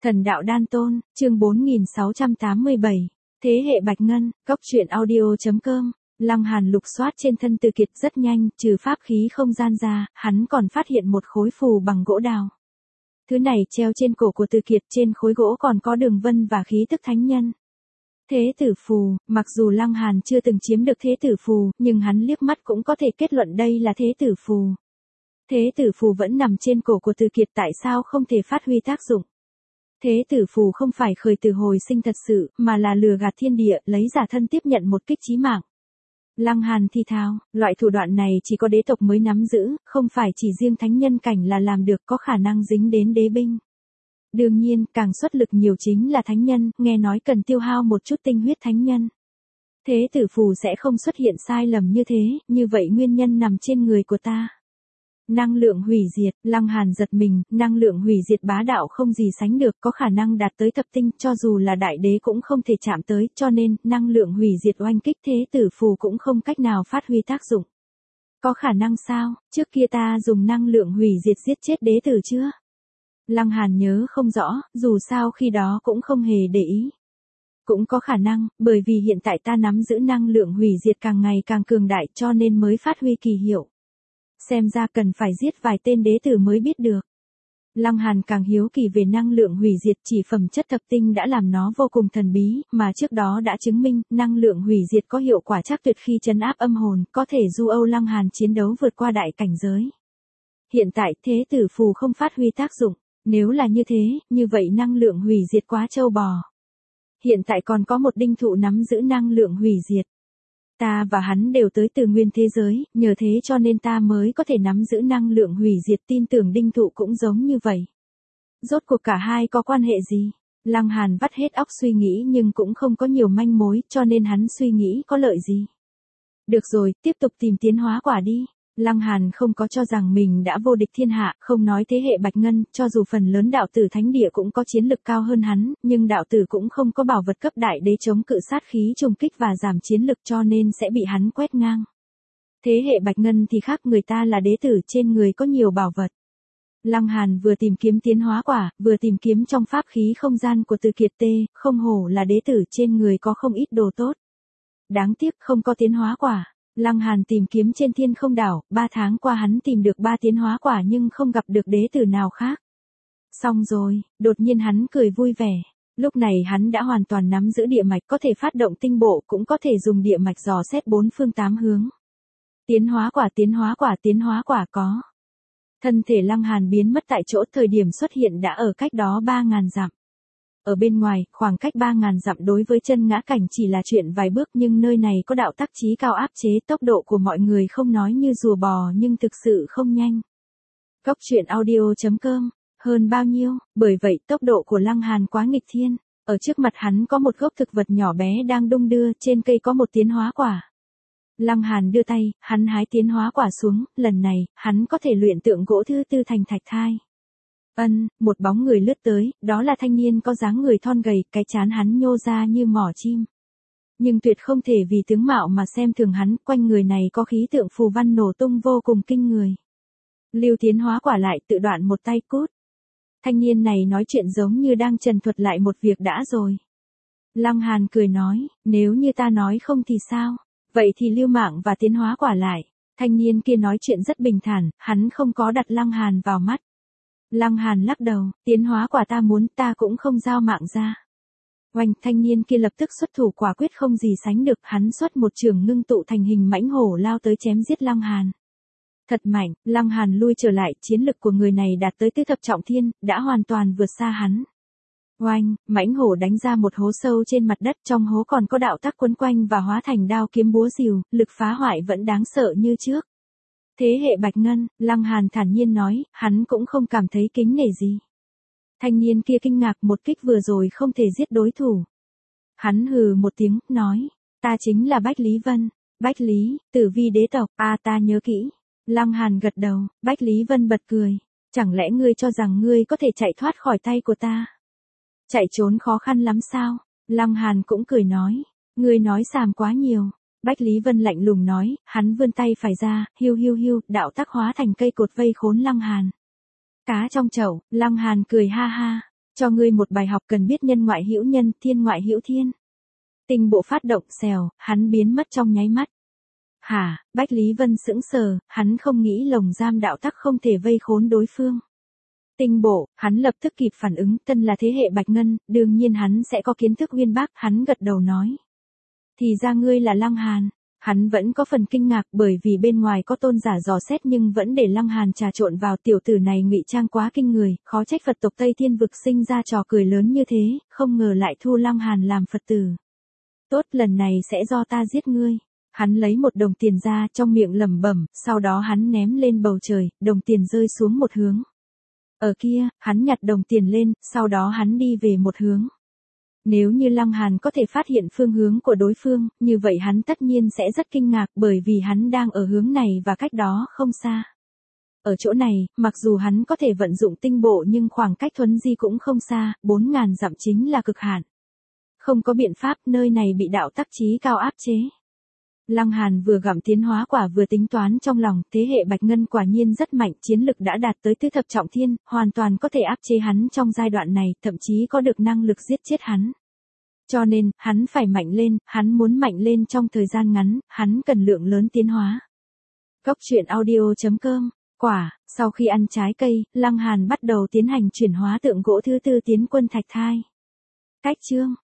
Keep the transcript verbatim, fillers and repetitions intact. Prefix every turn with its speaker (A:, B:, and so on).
A: Thần đạo đan tôn, chương bốn nghìn sáu trăm tám mươi bảy. Thế hệ Bạch Ngân, Cốc truyện audio chấm com. Lăng Hàn lục soát trên thân Từ Kiệt rất nhanh, trừ pháp khí không gian ra, hắn còn phát hiện một khối phù bằng gỗ đào. Thứ này treo trên cổ của Từ Kiệt, trên khối gỗ còn có đường vân và khí tức thánh nhân. Thế tử phù, mặc dù Lăng Hàn chưa từng chiếm được thế tử phù, nhưng hắn liếc mắt cũng có thể kết luận đây là thế tử phù. Thế tử phù vẫn nằm trên cổ của Từ Kiệt, tại sao không thể phát huy tác dụng? Thế tử phù không phải khởi tử hồi sinh thật sự, mà là lừa gạt thiên địa, lấy giả thân tiếp nhận một kích chí mạng. Lăng Hàn thi thao, loại thủ đoạn này chỉ có đế tộc mới nắm giữ, không phải chỉ riêng thánh nhân cảnh là làm được, có khả năng dính đến đế binh. Đương nhiên, càng xuất lực nhiều chính là thánh nhân, nghe nói cần tiêu hao một chút tinh huyết thánh nhân. Thế tử phù sẽ không xuất hiện sai lầm như thế, như vậy nguyên nhân nằm trên người của ta. Năng lượng hủy diệt, Lăng Hàn giật mình, năng lượng hủy diệt bá đạo không gì sánh được, có khả năng đạt tới thập tinh, cho dù là đại đế cũng không thể chạm tới, cho nên, năng lượng hủy diệt oanh kích thế tử phù cũng không cách nào phát huy tác dụng. Có khả năng sao, trước kia ta dùng năng lượng hủy diệt giết chết đế tử chưa? Lăng Hàn nhớ không rõ, dù sao khi đó cũng không hề để ý. Cũng có khả năng, bởi vì hiện tại ta nắm giữ năng lượng hủy diệt càng ngày càng cường đại cho nên mới phát huy kỳ hiệu. Xem ra cần phải giết vài tên đế tử mới biết được. Lăng Hàn càng hiếu kỳ về năng lượng hủy diệt, chỉ phẩm chất thập tinh đã làm nó vô cùng thần bí, mà trước đó đã chứng minh, năng lượng hủy diệt có hiệu quả chắc tuyệt khi trấn áp âm hồn, có thể du âu Lăng Hàn chiến đấu vượt qua đại cảnh giới. Hiện tại, thế tử phù không phát huy tác dụng, nếu là như thế, như vậy năng lượng hủy diệt quá trâu bò. Hiện tại còn có một đinh thụ nắm giữ năng lượng hủy diệt. Ta và hắn đều tới từ nguyên thế giới, nhờ thế cho nên ta mới có thể nắm giữ năng lượng hủy diệt, tin tưởng đinh thụ cũng giống như vậy. Rốt cuộc cả hai có quan hệ gì? Lăng Hàn vắt hết óc suy nghĩ nhưng cũng không có nhiều manh mối, cho nên hắn suy nghĩ có lợi gì. Được rồi, tiếp tục tìm tiến hóa quả đi. Lăng Hàn không có cho rằng mình đã vô địch thiên hạ, không nói thế hệ Bạch Ngân, cho dù phần lớn đạo tử thánh địa cũng có chiến lực cao hơn hắn, nhưng đạo tử cũng không có bảo vật cấp đại đế chống cự sát khí trùng kích và giảm chiến lực cho nên sẽ bị hắn quét ngang. Thế hệ Bạch Ngân thì khác, người ta là đế tử, trên người có nhiều bảo vật. Lăng Hàn vừa tìm kiếm tiến hóa quả, vừa tìm kiếm trong pháp khí không gian của Từ Kiệt tê, không hổ là đế tử, trên người có không ít đồ tốt. Đáng tiếc không có tiến hóa quả. Lăng Hàn tìm kiếm trên thiên không đảo, ba tháng qua hắn tìm được ba tiến hóa quả nhưng không gặp được đế tử nào khác. Xong rồi, đột nhiên hắn cười vui vẻ. Lúc này hắn đã hoàn toàn nắm giữ địa mạch, có thể phát động tinh bộ, cũng có thể dùng địa mạch dò xét bốn phương tám hướng. Tiến hóa quả, tiến hóa quả, tiến hóa quả có. Thân thể Lăng Hàn biến mất tại chỗ, thời điểm xuất hiện đã ở cách đó ba ngàn dặm. Ở bên ngoài, khoảng cách ba ngàn dặm đối với chân ngã cảnh chỉ là chuyện vài bước, nhưng nơi này có đạo tắc chí cao áp chế, tốc độ của mọi người không nói như rùa bò nhưng thực sự không nhanh. Cốc truyện audio chấm com, hơn bao nhiêu, bởi vậy tốc độ của Lăng Hàn quá nghịch thiên. Ở trước mặt hắn có một gốc thực vật nhỏ bé đang đung đưa, trên cây có một tiến hóa quả. Lăng Hàn đưa tay, hắn hái tiến hóa quả xuống, lần này, hắn có thể luyện tượng gỗ thứ tư thành thạch thai. Ân, một bóng người lướt tới, đó là thanh niên có dáng người thon gầy, cái trán hắn nhô ra như mỏ chim. Nhưng tuyệt không thể vì tướng mạo mà xem thường hắn, quanh người này có khí tượng phù văn nổ tung vô cùng kinh người. Lưu tiến hóa quả lại, tự đoạn một tay cút. Thanh niên này nói chuyện giống như đang trần thuật lại một việc đã rồi. Lăng Hàn cười nói, nếu như ta nói không thì sao, vậy thì lưu mạng và tiến hóa quả lại. Thanh niên kia nói chuyện rất bình thản, hắn không có đặt Lăng Hàn vào mắt. Lăng Hàn lắc đầu, tiến hóa quả ta muốn, ta cũng không giao mạng ra. Oanh, thanh niên kia lập tức xuất thủ, quả quyết không gì sánh được, hắn xuất một trường ngưng tụ thành hình mãnh hổ lao tới chém giết Lăng Hàn. Thật mạnh, Lăng Hàn lui trở lại, chiến lực của người này đạt tới tứ thập trọng thiên, đã hoàn toàn vượt xa hắn. Oanh, mãnh hổ đánh ra một hố sâu trên mặt đất, trong hố còn có đạo tắc quấn quanh và hóa thành đao kiếm búa rìu, lực phá hoại vẫn đáng sợ như trước. Thế hệ Bạch Ngân, Lăng Hàn thản nhiên nói, hắn cũng không cảm thấy kính nể gì. Thanh niên kia kinh ngạc, một kích vừa rồi không thể giết đối thủ. Hắn hừ một tiếng, nói, ta chính là Bách Lý Vân. Bách Lý, tử vi đế tộc, a ta nhớ kỹ. Lăng Hàn gật đầu, Bách Lý Vân bật cười, chẳng lẽ ngươi cho rằng ngươi có thể chạy thoát khỏi tay của ta? Chạy trốn khó khăn lắm sao? Lăng Hàn cũng cười nói, ngươi nói xàm quá nhiều. Bách Lý Vân lạnh lùng nói, hắn vươn tay phải ra, hiu hiu hiu, đạo tắc hóa thành cây cột vây khốn Lăng Hàn. Cá trong chậu, Lăng Hàn cười ha ha. Cho ngươi một bài học cần biết nhân ngoại hữu nhân, thiên ngoại hữu thiên. Tinh bộ phát động xèo, hắn biến mất trong nháy mắt. Hả, Bách Lý Vân sững sờ, hắn không nghĩ lồng giam đạo tắc không thể vây khốn đối phương. Tinh bộ, hắn lập tức kịp phản ứng, tân là thế hệ Bạch Ngân, đương nhiên hắn sẽ có kiến thức uyên bác, hắn gật đầu nói. Thì ra ngươi là Lăng Hàn. Hắn vẫn có phần kinh ngạc bởi vì bên ngoài có tôn giả dò xét nhưng vẫn để Lăng Hàn trà trộn vào, tiểu tử này ngụy trang quá kinh người, khó trách Phật tộc Tây Thiên vực sinh ra trò cười lớn như thế, không ngờ lại thu Lăng Hàn làm Phật tử. Tốt, lần này sẽ do ta giết ngươi. Hắn lấy một đồng tiền ra trong miệng lẩm bẩm, sau đó hắn ném lên bầu trời, đồng tiền rơi xuống một hướng. Ở kia, hắn nhặt đồng tiền lên, sau đó hắn đi về một hướng. Nếu như Lăng Hàn có thể phát hiện phương hướng của đối phương, như vậy hắn tất nhiên sẽ rất kinh ngạc bởi vì hắn đang ở hướng này và cách đó không xa. Ở chỗ này, mặc dù hắn có thể vận dụng tinh bộ nhưng khoảng cách thuấn di cũng không xa, bốn ngàn dặm chính là cực hạn. Không có biện pháp, nơi này bị đạo tắc chí cao áp chế. Lăng Hàn vừa gặm tiến hóa quả vừa tính toán trong lòng, thế hệ Bạch Ngân quả nhiên rất mạnh, chiến lực đã đạt tới tứ thập trọng thiên, hoàn toàn có thể áp chế hắn trong giai đoạn này, thậm chí có được năng lực giết chết hắn. Cho nên, hắn phải mạnh lên, hắn muốn mạnh lên trong thời gian ngắn, hắn cần lượng lớn tiến hóa. Cốc truyện audio chấm com, quả, sau khi ăn trái cây, Lăng Hàn bắt đầu tiến hành chuyển hóa tượng gỗ thứ tư tiến quân thạch thai. Cách chương